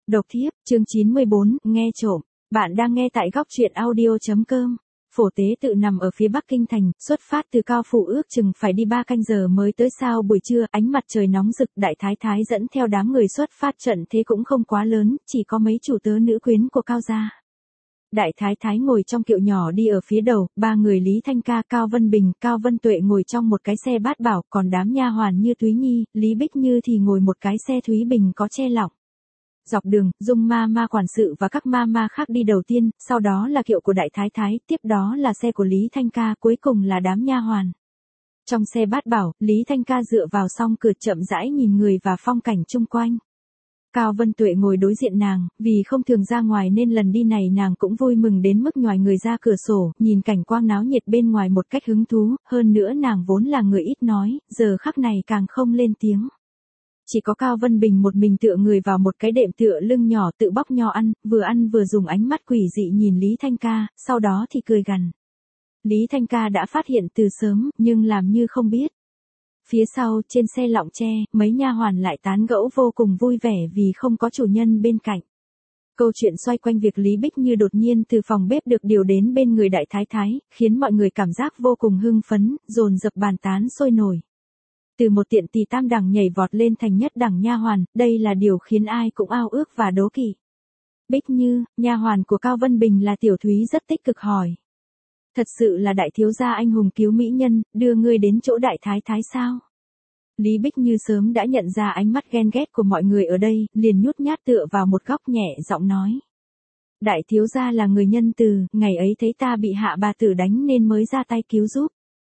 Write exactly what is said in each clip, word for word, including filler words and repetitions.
Độc thiếp, chương chín mươi bốn, nghe trộm. Bạn đang nghe tại góc truyện audio.com. Phổ tế tự nằm ở phía bắc kinh thành, xuất phát từ Cao Phủ ước chừng phải đi ba canh giờ mới tới. Sao buổi trưa, ánh mặt trời nóng rực, đại thái thái dẫn theo đám người xuất phát. Trận thế cũng không quá lớn, chỉ có mấy chủ tớ nữ quyến của Cao gia. Đại thái thái ngồi trong kiệu nhỏ đi ở phía đầu, ba người Lý Thanh Ca, Cao Vân Bình, Cao Vân Tuệ ngồi trong một cái xe bát bảo, còn đám nha hoàn như Thúy Nhi, Lý Bích Như thì ngồi một cái xe Thúy Bình có che lọng. Dọc đường, Dung ma ma quản sự và các ma ma khác đi đầu tiên, sau đó là kiệu của đại thái thái, tiếp đó là xe của Lý Thanh Ca, cuối cùng là đám nha hoàn. Trong xe bát bảo, Lý Thanh Ca dựa vào song cửa chậm rãi nhìn người và phong cảnh chung quanh. Cao Vân Tuệ ngồi đối diện nàng, vì không thường ra ngoài nên lần đi này nàng cũng vui mừng đến mức nhòi người ra cửa sổ, nhìn cảnh quang náo nhiệt bên ngoài một cách hứng thú, hơn nữa nàng vốn là người ít nói, giờ khắc này càng không lên tiếng. Chỉ có Cao Vân Bình một mình tựa người vào một cái đệm tựa lưng nhỏ tự bóc nho ăn, vừa ăn vừa dùng ánh mắt quỷ dị nhìn Lý Thanh Ca, sau đó thì cười gằn. Lý Thanh Ca đã phát hiện từ sớm, nhưng làm như không biết. Phía sau, trên xe lọng tre, mấy nha hoàn lại tán gẫu vô cùng vui vẻ vì không có chủ nhân bên cạnh. Câu chuyện xoay quanh việc Lý Bích Như đột nhiên từ phòng bếp được điều đến bên người đại thái thái, khiến mọi người cảm giác vô cùng hưng phấn, dồn dập bàn tán sôi nổi. Từ một tiện tỳ tam đẳng nhảy vọt lên thành nhất đẳng nha hoàn, đây là điều khiến ai cũng ao ước và đố kỵ. Bích Như, nha hoàn của Cao Vân Bình là Tiểu Thúy rất tích cực hỏi. Thật sự là đại thiếu gia anh hùng cứu mỹ nhân, đưa ngươi đến chỗ đại thái thái sao? Lý Bích Như sớm đã nhận ra ánh mắt ghen ghét của mọi người ở đây, liền nhút nhát tựa vào một góc nhẹ giọng nói. Đại thiếu gia là người nhân từ, ngày ấy thấy ta bị hạ bà tử đánh nên mới ra tay cứu giúp.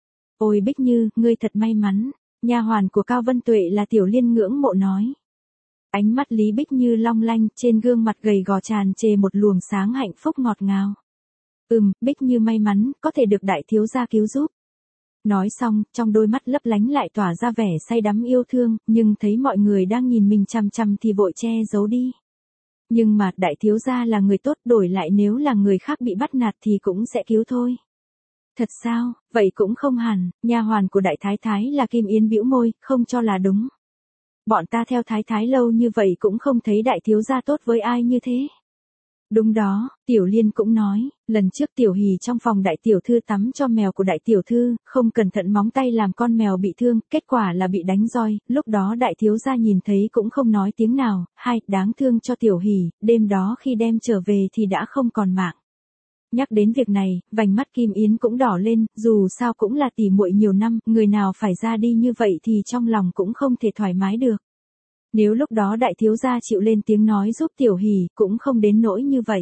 Ôi Bích Như, ngươi thật may mắn. Nha hoàn của Cao Vân Tuệ là Tiểu Liên ngưỡng mộ nói. Ánh mắt Lý Bích Như long lanh, trên gương mặt gầy gò tràn trề một luồng sáng hạnh phúc ngọt ngào. Ừm, Bích Như may mắn, có thể được đại thiếu gia cứu giúp. Nói xong, trong đôi mắt lấp lánh lại tỏa ra vẻ say đắm yêu thương, nhưng thấy mọi người đang nhìn mình chằm chằm thì vội che giấu đi. Nhưng mà, đại thiếu gia là người tốt, đổi lại nếu là người khác bị bắt nạt thì cũng sẽ cứu thôi. Thật sao, vậy cũng không hẳn, nha hoàn của đại thái thái là Kim Yến bĩu môi, không cho là đúng. Bọn ta theo thái thái lâu như vậy cũng không thấy đại thiếu gia tốt với ai như thế. Đúng đó, Tiểu Liên cũng nói, lần trước Tiểu Hỷ trong phòng đại tiểu thư tắm cho mèo của đại tiểu thư, không cẩn thận móng tay làm con mèo bị thương, kết quả là bị đánh roi, lúc đó đại thiếu gia nhìn thấy cũng không nói tiếng nào, hai, đáng thương cho Tiểu Hỷ, đêm đó khi đem trở về thì đã không còn mạng. Nhắc đến việc này, vành mắt Kim Yến cũng đỏ lên, dù sao cũng là tỉ muội nhiều năm, người nào phải ra đi như vậy thì trong lòng cũng không thể thoải mái được. Nếu lúc đó đại thiếu gia chịu lên tiếng nói giúp Tiểu Hỷ, cũng không đến nỗi như vậy.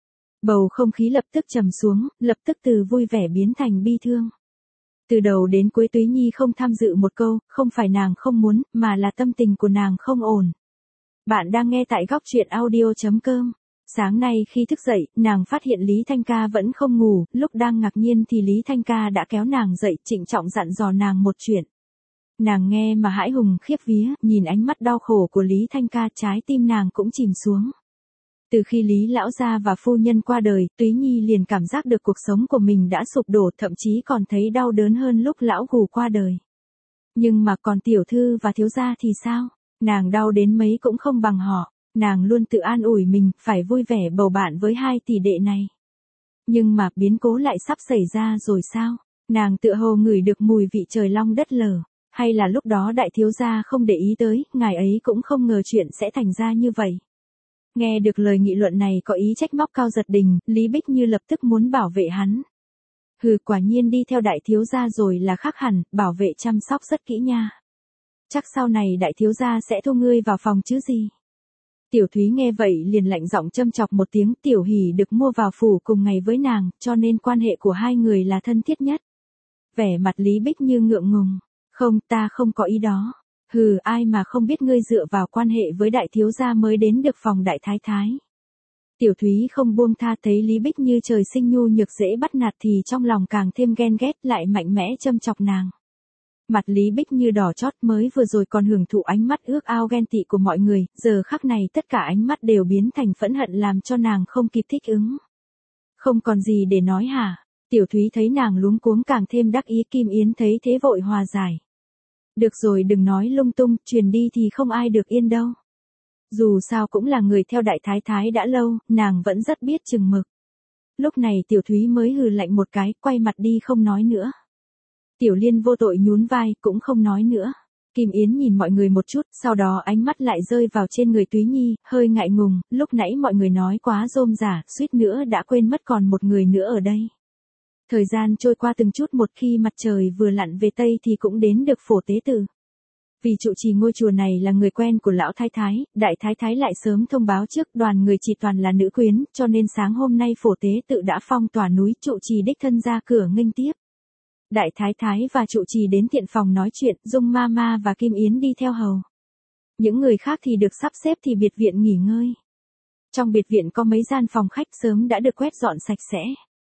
Bầu không khí lập tức trầm xuống, lập tức từ vui vẻ biến thành bi thương. Từ đầu đến cuối Túy Nhi không tham dự một câu, không phải nàng không muốn, mà là tâm tình của nàng không ổn. Bạn đang nghe tại góc truyện audio.com. Sáng nay khi thức dậy, nàng phát hiện Lý Thanh Ca vẫn không ngủ, lúc đang ngạc nhiên thì Lý Thanh Ca đã kéo nàng dậy, trịnh trọng dặn dò nàng một chuyện. Nàng nghe mà hãi hùng khiếp vía, nhìn ánh mắt đau khổ của Lý Thanh Ca, trái tim nàng cũng chìm xuống. Từ khi Lý lão gia và phu nhân qua đời, Túy Nhi liền cảm giác được cuộc sống của mình đã sụp đổ, thậm chí còn thấy đau đớn hơn lúc lão gù qua đời. Nhưng mà còn tiểu thư và thiếu gia thì sao? Nàng đau đến mấy cũng không bằng họ. Nàng luôn tự an ủi mình, phải vui vẻ bầu bạn với hai tỷ đệ này. Nhưng mà, biến cố lại sắp xảy ra rồi sao? Nàng tựa hồ ngửi được mùi vị trời long đất lở. Hay là lúc đó đại thiếu gia không để ý tới, ngài ấy cũng không ngờ chuyện sẽ thành ra như vậy. Nghe được lời nghị luận này có ý trách móc Cao Giật Đình, Lý Bích Như lập tức muốn bảo vệ hắn. Hừ, quả nhiên đi theo đại thiếu gia rồi là khác hẳn, bảo vệ chăm sóc rất kỹ nha. Chắc sau này đại thiếu gia sẽ thu ngươi vào phòng chứ gì. Tiểu Thúy nghe vậy liền lạnh giọng châm chọc một tiếng. Tiểu Hỷ được mua vào phủ cùng ngày với nàng, cho nên quan hệ của hai người là thân thiết nhất. Vẻ mặt Lý Bích Như ngượng ngùng. Không, ta không có ý đó. Hừ, ai mà không biết ngươi dựa vào quan hệ với đại thiếu gia mới đến được phòng đại thái thái. Tiểu Thúy không buông tha, thấy Lý Bích Như trời sinh nhu nhược dễ bắt nạt thì trong lòng càng thêm ghen ghét, lại mạnh mẽ châm chọc nàng. Mặt Lý Bích Như đỏ chót, mới vừa rồi còn hưởng thụ ánh mắt ước ao ghen tị của mọi người, giờ khắc này tất cả ánh mắt đều biến thành phẫn hận làm cho nàng không kịp thích ứng. Không còn gì để nói hả? Tiểu Thúy thấy nàng luống cuống càng thêm đắc ý. Kim Yến thấy thế vội hòa giải. Được rồi, đừng nói lung tung, truyền đi thì không ai được yên đâu. Dù sao cũng là người theo đại thái thái đã lâu, nàng vẫn rất biết chừng mực. Lúc này Tiểu Thúy mới hừ lạnh một cái, quay mặt đi không nói nữa. Tiểu Liên vô tội nhún vai, cũng không nói nữa. Kim Yến nhìn mọi người một chút, sau đó ánh mắt lại rơi vào trên người Túy Nhi, hơi ngại ngùng, lúc nãy mọi người nói quá rôm rả, suýt nữa đã quên mất còn một người nữa ở đây. Thời gian trôi qua từng chút một, khi mặt trời vừa lặn về Tây thì cũng đến được Phổ Tế Tự. Vì trụ trì ngôi chùa này là người quen của lão thái thái, đại thái thái lại sớm thông báo trước đoàn người chỉ toàn là nữ quyến, cho nên sáng hôm nay Phổ Tế Tự đã phong tỏa núi, trụ trì đích thân ra cửa nghênh tiếp. Đại thái thái và trụ trì đến tiện phòng nói chuyện, Dung Mama và Kim Yến đi theo hầu. Những người khác thì được sắp xếp thì biệt viện nghỉ ngơi. Trong biệt viện có mấy gian phòng khách sớm đã được quét dọn sạch sẽ.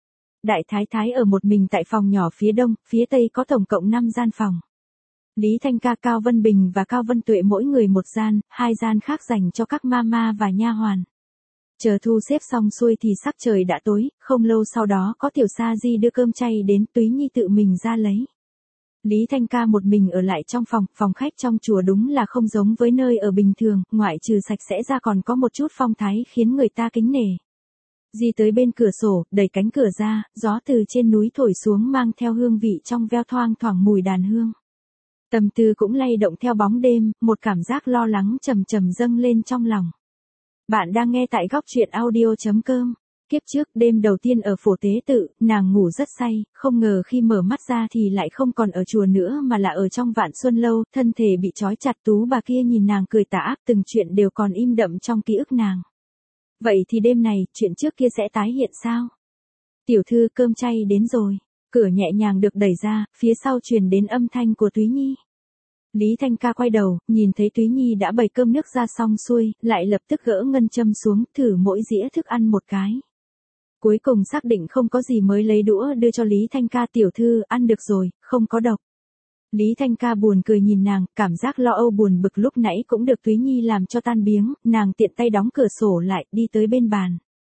Đại thái thái ở một mình tại phòng nhỏ phía đông, phía tây có tổng cộng năm gian phòng. Lý Thanh Ca, Cao Vân Bình và Cao Vân Tuệ mỗi người một gian, hai gian khác dành cho các mama và nha hoàn. Chờ thu xếp xong xuôi thì sắc trời đã tối, không lâu sau đó có Tiểu Sa Di đưa cơm chay đến, Túy Nhi tự mình ra lấy. Lý Thanh Ca một mình ở lại trong phòng, phòng khách trong chùa đúng là không giống với nơi ở bình thường, ngoại trừ sạch sẽ ra còn có một chút phong thái khiến người ta kính nể. Di tới bên cửa sổ, đẩy cánh cửa ra, gió từ trên núi thổi xuống mang theo hương vị trong veo thoang thoảng mùi đàn hương. Tâm tư cũng lay động theo bóng đêm, một cảm giác lo lắng trầm trầm dâng lên trong lòng. Bạn đang nghe tại góc truyện audio chấm com. Kiếp trước, đêm đầu tiên ở Phổ Tế Tự, nàng ngủ rất say, không ngờ khi mở mắt ra thì lại không còn ở chùa nữa mà là ở trong Vạn Xuân Lâu, thân thể bị trói chặt. Tú bà kia nhìn nàng cười tà ác, từng chuyện đều còn im đậm trong ký ức nàng. Vậy thì đêm này, chuyện trước kia sẽ tái hiện sao? Tiểu thư, cơm chay đến rồi. Cửa nhẹ nhàng được đẩy ra, phía sau truyền đến âm thanh của Túy Nhi. Lý Thanh Ca quay đầu, nhìn thấy Túy Nhi đã bày cơm nước ra xong xuôi, lại lập tức gỡ ngân châm xuống, thử mỗi dĩa thức ăn một cái. Cuối cùng xác định không có gì mới lấy đũa đưa cho Lý Thanh Ca. Tiểu thư, ăn được rồi, không có độc. Lý Thanh Ca buồn cười nhìn nàng, cảm giác lo âu buồn bực lúc nãy cũng được Túy Nhi làm cho tan biếng, nàng tiện tay đóng cửa sổ lại, đi tới bên bàn.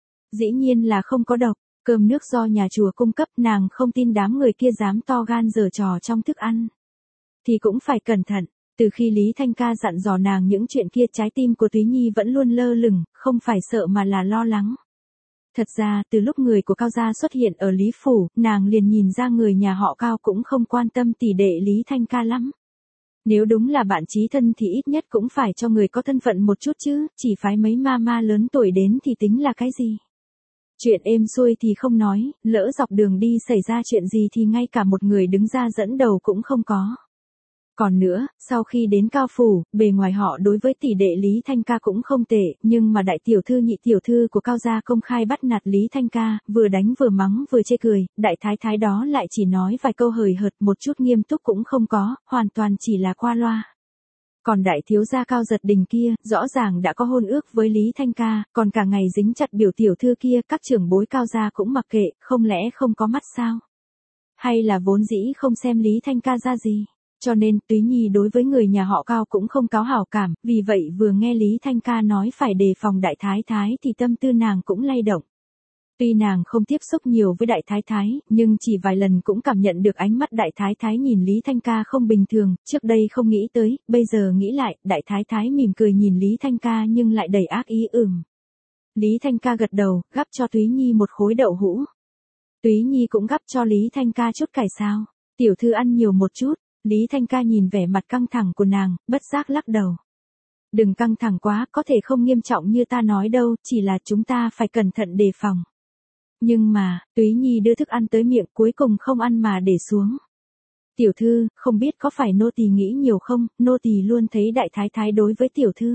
Dĩ nhiên là không có độc. Cơm nước do nhà chùa cung cấp, nàng không tin đám người kia dám to gan giở trò trong thức ăn. Thì cũng phải cẩn thận, từ khi Lý Thanh Ca dặn dò nàng những chuyện kia, trái tim của Túy Nhi vẫn luôn lơ lửng, không phải sợ mà là lo lắng. Thật ra, từ lúc người của Cao gia xuất hiện ở Lý Phủ, nàng liền nhìn ra người nhà họ Cao cũng không quan tâm tỷ đệ Lý Thanh Ca lắm. Nếu đúng là bạn chí thân thì ít nhất cũng phải cho người có thân phận một chút chứ, chỉ phái mấy mama lớn tuổi đến thì tính là cái gì. Chuyện êm xuôi thì không nói, lỡ dọc đường đi xảy ra chuyện gì thì ngay cả một người đứng ra dẫn đầu cũng không có. Còn nữa, sau khi đến Cao Phủ, bề ngoài họ đối với tỷ đệ Lý Thanh Ca cũng không tệ, nhưng mà đại tiểu thư nhị tiểu thư của Cao gia công khai bắt nạt Lý Thanh Ca, vừa đánh vừa mắng vừa chê cười, đại thái thái đó lại chỉ nói vài câu hời hợt, một chút nghiêm túc cũng không có, hoàn toàn chỉ là qua loa. Còn đại thiếu gia Cao Giật Đình kia, rõ ràng đã có hôn ước với Lý Thanh Ca, còn cả ngày dính chặt biểu tiểu thư kia, các trưởng bối Cao gia cũng mặc kệ, không lẽ không có mắt sao? Hay là vốn dĩ không xem Lý Thanh Ca ra gì? Cho nên, Túy Nhi đối với người nhà họ Cao cũng không có hảo cảm, vì vậy vừa nghe Lý Thanh Ca nói phải đề phòng đại thái thái thì tâm tư nàng cũng lay động. Tuy nàng không tiếp xúc nhiều với đại thái thái, nhưng chỉ vài lần cũng cảm nhận được ánh mắt đại thái thái nhìn Lý Thanh Ca không bình thường, trước đây không nghĩ tới, bây giờ nghĩ lại, đại thái thái mỉm cười nhìn Lý Thanh Ca nhưng lại đầy ác ý ừm. Lý Thanh Ca gật đầu, gắp cho Túy Nhi một khối đậu hũ. Túy Nhi cũng gắp cho Lý Thanh Ca chút cải sao. Tiểu thư ăn nhiều một chút. Lý Thanh Ca nhìn vẻ mặt căng thẳng của nàng, bất giác lắc đầu. Đừng căng thẳng quá, có thể không nghiêm trọng như ta nói đâu, chỉ là chúng ta phải cẩn thận đề phòng. Nhưng mà, Túy Nhi đưa thức ăn tới miệng cuối cùng không ăn mà để xuống. Tiểu thư, không biết có phải nô tỳ nghĩ nhiều không, nô tỳ luôn thấy đại thái thái đối với tiểu thư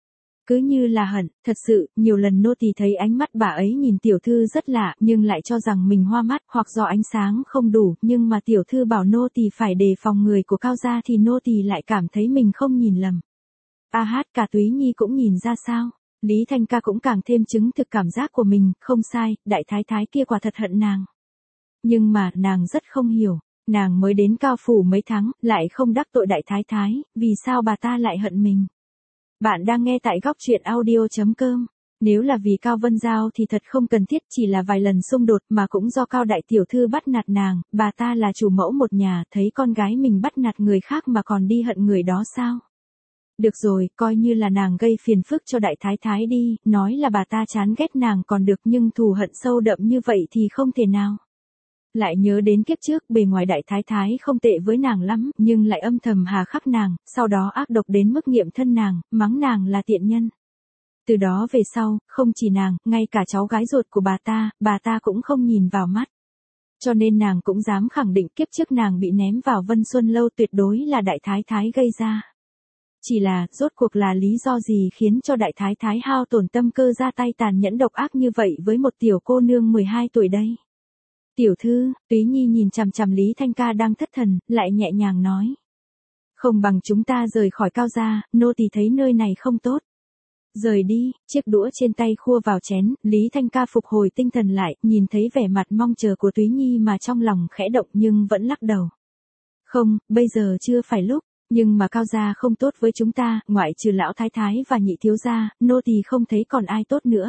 cứ như là hận, thật sự, nhiều lần nô tỳ thấy ánh mắt bà ấy nhìn tiểu thư rất lạ, nhưng lại cho rằng mình hoa mắt, hoặc do ánh sáng không đủ, nhưng mà tiểu thư bảo nô tỳ phải đề phòng người của Cao gia thì nô tỳ lại cảm thấy mình không nhìn lầm. A hát, cả Túy Nhi cũng nhìn ra sao? Lý Thanh Ca cũng càng thêm chứng thực cảm giác của mình, không sai, đại thái thái kia quả thật hận nàng. Nhưng mà, nàng rất không hiểu, nàng mới đến Cao Phủ mấy tháng, lại không đắc tội đại thái thái, vì sao bà ta lại hận mình? Bạn đang nghe tại góc truyện audio chấm com. Nếu là vì Cao Vân Giao thì thật không cần thiết, chỉ là vài lần xung đột mà cũng do Cao đại tiểu thư bắt nạt nàng, bà ta là chủ mẫu một nhà, thấy con gái mình bắt nạt người khác mà còn đi hận người đó sao? Được rồi, coi như là nàng gây phiền phức cho đại thái thái đi, nói là bà ta chán ghét nàng còn được nhưng thù hận sâu đậm như vậy thì không thể nào. Lại nhớ đến kiếp trước bề ngoài đại thái thái không tệ với nàng lắm, nhưng lại âm thầm hà khắc nàng, sau đó ác độc đến mức nghiệm thân nàng, mắng nàng là tiện nhân. Từ đó về sau, không chỉ nàng, ngay cả cháu gái ruột của bà ta, bà ta cũng không nhìn vào mắt. Cho nên nàng cũng dám khẳng định kiếp trước nàng bị ném vào Vân Xuân Lâu tuyệt đối là đại thái thái gây ra. Chỉ là, rốt cuộc là lý do gì khiến cho đại thái thái hao tổn tâm cơ ra tay tàn nhẫn độc ác như vậy với một tiểu cô nương mười hai tuổi đây? Tiểu thư, Túy Nhi nhìn chằm chằm Lý Thanh Ca đang thất thần, lại nhẹ nhàng nói. Không bằng chúng ta rời khỏi Cao gia, nô tỳ thấy nơi này không tốt. Rời đi, chiếc đũa trên tay khua vào chén, Lý Thanh Ca phục hồi tinh thần lại, nhìn thấy vẻ mặt mong chờ của Túy Nhi mà trong lòng khẽ động nhưng vẫn lắc đầu. Không, bây giờ chưa phải lúc, nhưng mà Cao gia không tốt với chúng ta, ngoại trừ lão thái thái và nhị thiếu gia, nô tỳ không thấy còn ai tốt nữa.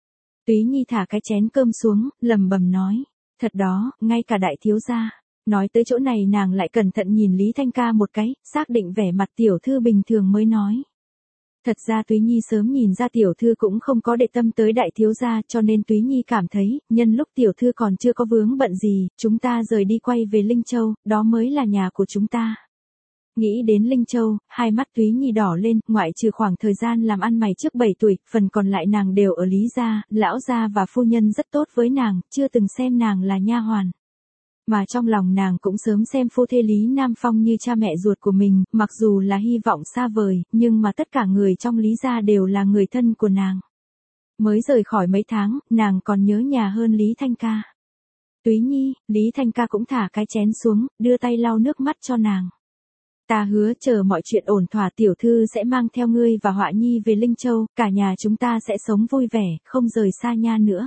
Túy Nhi thả cái chén cơm xuống, lầm bầm nói. Thật đó, ngay cả đại thiếu gia. Nói tới chỗ này nàng lại cẩn thận nhìn Lý Thanh Ca một cái, xác định vẻ mặt tiểu thư bình thường mới nói. Thật ra Túy Nhi sớm nhìn ra tiểu thư cũng không có để tâm tới đại thiếu gia cho nên Túy Nhi cảm thấy, nhân lúc tiểu thư còn chưa có vướng bận gì, chúng ta rời đi quay về Linh Châu, đó mới là nhà của chúng ta. Nghĩ đến Linh Châu, hai mắt Túy Nhi đỏ lên, ngoại trừ khoảng thời gian làm ăn mày trước bảy tuổi, phần còn lại nàng đều ở Lý gia, lão gia và phu nhân rất tốt với nàng, chưa từng xem nàng là nha hoàn. Mà trong lòng nàng cũng sớm xem phu thê Lý Nam Phong như cha mẹ ruột của mình, mặc dù là hy vọng xa vời, nhưng mà tất cả người trong Lý gia đều là người thân của nàng. Mới rời khỏi mấy tháng, nàng còn nhớ nhà hơn Lý Thanh Ca. Túy Nhi, Lý Thanh Ca cũng thả cái chén xuống, đưa tay lau nước mắt cho nàng. Ta hứa chờ mọi chuyện ổn thỏa tiểu thư sẽ mang theo ngươi và Họa Nhi về Linh Châu, cả nhà chúng ta sẽ sống vui vẻ, không rời xa nha nữa.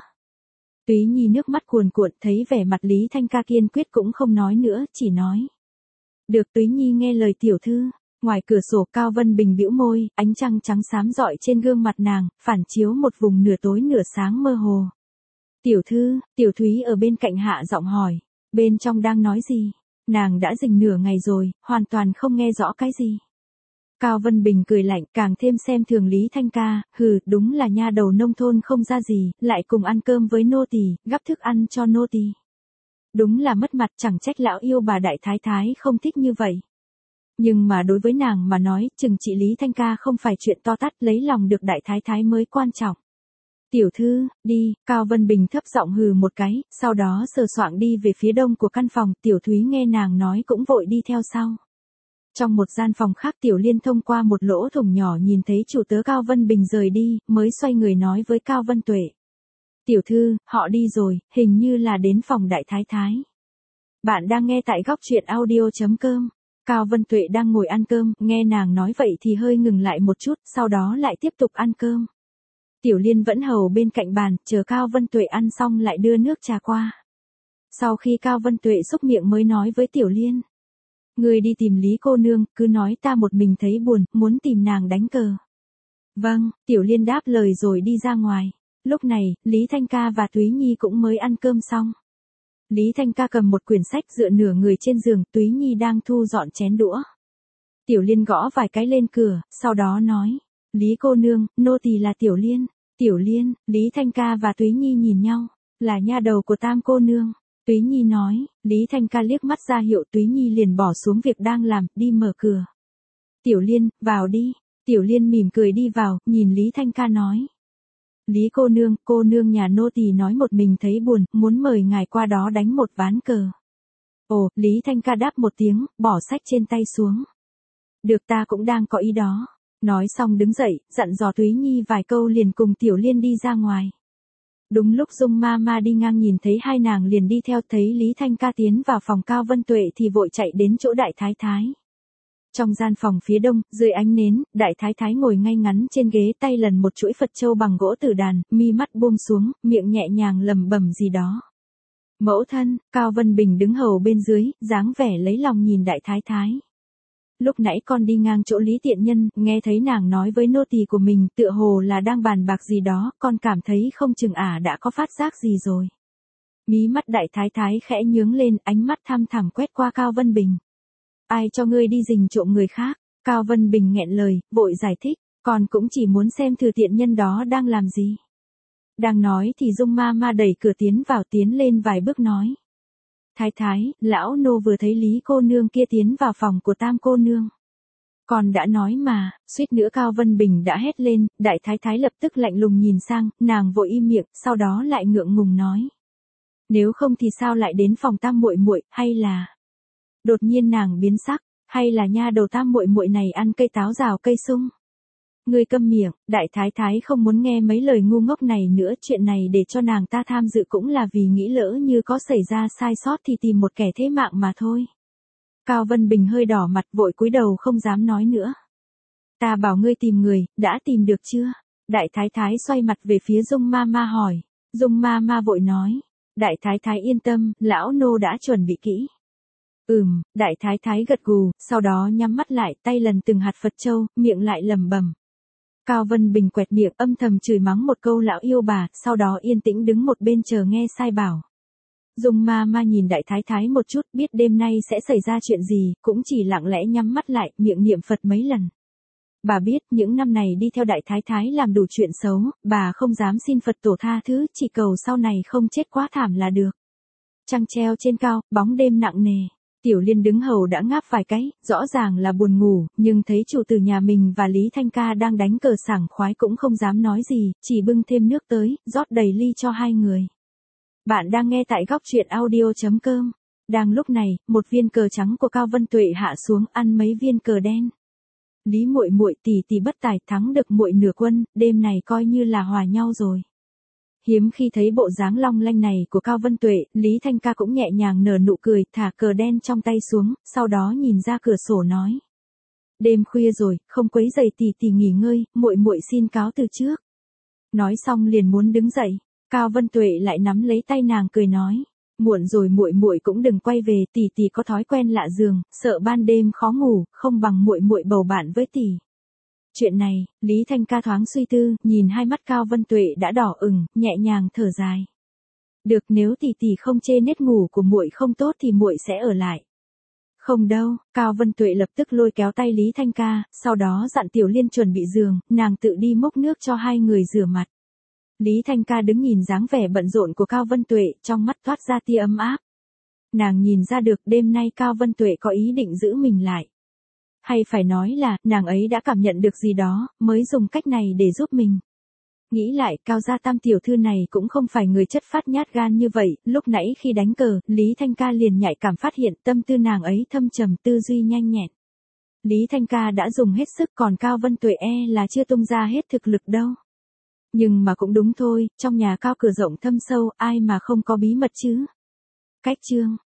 Túy Nhi nước mắt cuồn cuộn thấy vẻ mặt Lý Thanh Ca kiên quyết cũng không nói nữa, chỉ nói. Được Túy Nhi nghe lời tiểu thư, ngoài cửa sổ Cao Vân Bình bĩu môi, ánh trăng trắng xám rọi trên gương mặt nàng, phản chiếu một vùng nửa tối nửa sáng mơ hồ. Tiểu thư, Tiểu Thúy ở bên cạnh hạ giọng hỏi, bên trong đang nói gì? Nàng đã rình nửa ngày rồi, hoàn toàn không nghe rõ cái gì. Cao Vân Bình cười lạnh, càng thêm xem thường Lý Thanh Ca, hừ, đúng là nha đầu nông thôn không ra gì, lại cùng ăn cơm với nô tỳ, gắp thức ăn cho nô tỳ. Đúng là mất mặt, chẳng trách lão yêu bà đại thái thái không thích như vậy. Nhưng mà đối với nàng mà nói, chừng trị Lý Thanh Ca không phải chuyện to tát, lấy lòng được đại thái thái mới quan trọng. Tiểu thư, đi, Cao Vân Bình thấp giọng hừ một cái, sau đó sờ soạng đi về phía đông của căn phòng, Tiểu Thúy nghe nàng nói cũng vội đi theo sau. Trong một gian phòng khác Tiểu Liên thông qua một lỗ thủng nhỏ nhìn thấy chủ tớ Cao Vân Bình rời đi, mới xoay người nói với Cao Vân Tuệ. Tiểu thư, họ đi rồi, hình như là đến phòng đại thái thái. Bạn đang nghe tại góc truyện audio chấm com. Cao Vân Tuệ đang ngồi ăn cơm, nghe nàng nói vậy thì hơi ngừng lại một chút, sau đó lại tiếp tục ăn cơm. Tiểu Liên vẫn hầu bên cạnh bàn, chờ Cao Vân Tuệ ăn xong lại đưa nước trà qua. Sau khi Cao Vân Tuệ xúc miệng mới nói với Tiểu Liên. Người đi tìm Lý cô nương, cứ nói ta một mình thấy buồn, muốn tìm nàng đánh cờ. Vâng, Tiểu Liên đáp lời rồi đi ra ngoài. Lúc này, Lý Thanh Ca và Túy Nhi cũng mới ăn cơm xong. Lý Thanh Ca cầm một quyển sách dựa nửa người trên giường, Túy Nhi đang thu dọn chén đũa. Tiểu Liên gõ vài cái lên cửa, sau đó nói. Lý cô nương, nô tỳ là Tiểu Liên. Tiểu Liên, Lý Thanh Ca và Túy Nhi nhìn nhau, là nha đầu của Tam cô nương. Túy Nhi nói, Lý Thanh Ca liếc mắt ra hiệu Túy Nhi liền bỏ xuống việc đang làm, đi mở cửa. Tiểu Liên, vào đi. Tiểu Liên mỉm cười đi vào, nhìn Lý Thanh Ca nói. Lý cô nương, cô nương nhà nô tỳ nói một mình thấy buồn, muốn mời ngài qua đó đánh một ván cờ. Ồ, Lý Thanh Ca đáp một tiếng, bỏ sách trên tay xuống. Được ta cũng đang có ý đó. Nói xong đứng dậy, dặn dò Túy Nhi vài câu liền cùng Tiểu Liên đi ra ngoài. Đúng lúc Dung ma ma đi ngang nhìn thấy hai nàng liền đi theo thấy Lý Thanh Ca tiến vào phòng Cao Vân Tuệ thì vội chạy đến chỗ đại thái thái. Trong gian phòng phía đông, dưới ánh nến, đại thái thái ngồi ngay ngắn trên ghế tay lần một chuỗi Phật châu bằng gỗ tử đàn, mi mắt buông xuống, miệng nhẹ nhàng lẩm bẩm gì đó. Mẫu thân, Cao Vân Bình đứng hầu bên dưới, dáng vẻ lấy lòng nhìn đại thái thái. Lúc nãy con đi ngang chỗ Lý tiện nhân, nghe thấy nàng nói với nô tỳ của mình, tựa hồ là đang bàn bạc gì đó, con cảm thấy không chừng ả đã có phát giác gì rồi. Mí mắt đại thái thái khẽ nhướng lên, ánh mắt thăm thẳm quét qua Cao Vân Bình. Ai cho ngươi đi rình trộm người khác? Cao Vân Bình nghẹn lời, vội giải thích, con cũng chỉ muốn xem thử tiện nhân đó đang làm gì. Đang nói thì Dung ma ma đẩy cửa tiến vào, tiến lên vài bước nói. Thái thái, lão nô vừa thấy Lý cô nương kia tiến vào phòng của Tam cô nương. Con đã nói mà, suýt nữa Cao Vân Bình đã hét lên, đại thái thái lập tức lạnh lùng nhìn sang, nàng vội im miệng, sau đó lại ngượng ngùng nói. Nếu không thì sao lại đến phòng Tam muội muội, hay là... Đột nhiên nàng biến sắc, hay là nha đầu Tam muội muội này ăn cây táo rào cây sung. Ngươi câm miệng, đại thái thái không muốn nghe mấy lời ngu ngốc này nữa, chuyện này để cho nàng ta tham dự cũng là vì nghĩ lỡ như có xảy ra sai sót thì tìm một kẻ thế mạng mà thôi. Cao Vân Bình hơi đỏ mặt, vội cúi đầu không dám nói nữa. Ta bảo ngươi tìm người, đã tìm được chưa? Đại thái thái xoay mặt về phía Dung ma ma hỏi. Dung ma ma vội nói. Đại thái thái yên tâm, lão nô đã chuẩn bị kỹ. Ừm, đại thái thái gật gù, sau đó nhắm mắt lại, tay lần từng hạt Phật châu, miệng lại lẩm bẩm. Cao Vân Bình quẹt miệng âm thầm chửi mắng một câu lão yêu bà, sau đó yên tĩnh đứng một bên chờ nghe sai bảo. Dung ma ma nhìn đại thái thái một chút, biết đêm nay sẽ xảy ra chuyện gì, cũng chỉ lặng lẽ nhắm mắt lại, miệng niệm Phật mấy lần. Bà biết, những năm này đi theo đại thái thái làm đủ chuyện xấu, bà không dám xin Phật tổ tha thứ, chỉ cầu sau này không chết quá thảm là được. Trăng treo trên cao, bóng đêm nặng nề. Tiểu Liên đứng hầu đã ngáp vài cái, rõ ràng là buồn ngủ, nhưng thấy chủ tử nhà mình và Lý Thanh Ca đang đánh cờ sảng khoái cũng không dám nói gì, chỉ bưng thêm nước tới, rót đầy ly cho hai người. Bạn đang nghe tại góc truyện audio chấm com. Đang lúc này, một viên cờ trắng của Cao Vân Tuệ hạ xuống, ăn mấy viên cờ đen. Lý muội muội tỷ tỷ bất tài, thắng được muội nửa quân, đêm này coi như là hòa nhau rồi. Hiếm khi thấy bộ dáng long lanh này của Cao Vân Tuệ, Lý Thanh Ca cũng nhẹ nhàng nở nụ cười, thả cờ đen trong tay xuống, sau đó nhìn ra cửa sổ nói. Đêm khuya rồi, không quấy rầy tỷ tỷ nghỉ ngơi, muội muội xin cáo từ trước. Nói xong liền muốn đứng dậy, Cao Vân Tuệ lại nắm lấy tay nàng cười nói. Muộn rồi muội muội cũng đừng quay về, tỷ tỷ có thói quen lạ giường, sợ ban đêm khó ngủ, không bằng muội muội bầu bạn với tỷ. Chuyện này, Lý Thanh Ca thoáng suy tư, nhìn hai mắt Cao Vân Tuệ đã đỏ ửng, nhẹ nhàng thở dài. Được, nếu tỷ tỷ không chê nết ngủ của muội không tốt thì muội sẽ ở lại. Không đâu, Cao Vân Tuệ lập tức lôi kéo tay Lý Thanh Ca, sau đó dặn Tiểu Liên chuẩn bị giường, nàng tự đi múc nước cho hai người rửa mặt. Lý Thanh Ca đứng nhìn dáng vẻ bận rộn của Cao Vân Tuệ, trong mắt toát ra tia ấm áp. Nàng nhìn ra được đêm nay Cao Vân Tuệ có ý định giữ mình lại. Hay phải nói là, nàng ấy đã cảm nhận được gì đó, mới dùng cách này để giúp mình. Nghĩ lại, Cao gia Tam tiểu thư này cũng không phải người chất phát nhát gan như vậy, lúc nãy khi đánh cờ, Lý Thanh Ca liền nhạy cảm phát hiện tâm tư nàng ấy thâm trầm, tư duy nhanh nhẹn. Lý Thanh Ca đã dùng hết sức, còn Cao Vân Tuệ e là chưa tung ra hết thực lực đâu. Nhưng mà cũng đúng thôi, trong nhà Cao cửa rộng thâm sâu, ai mà không có bí mật chứ. Cách chương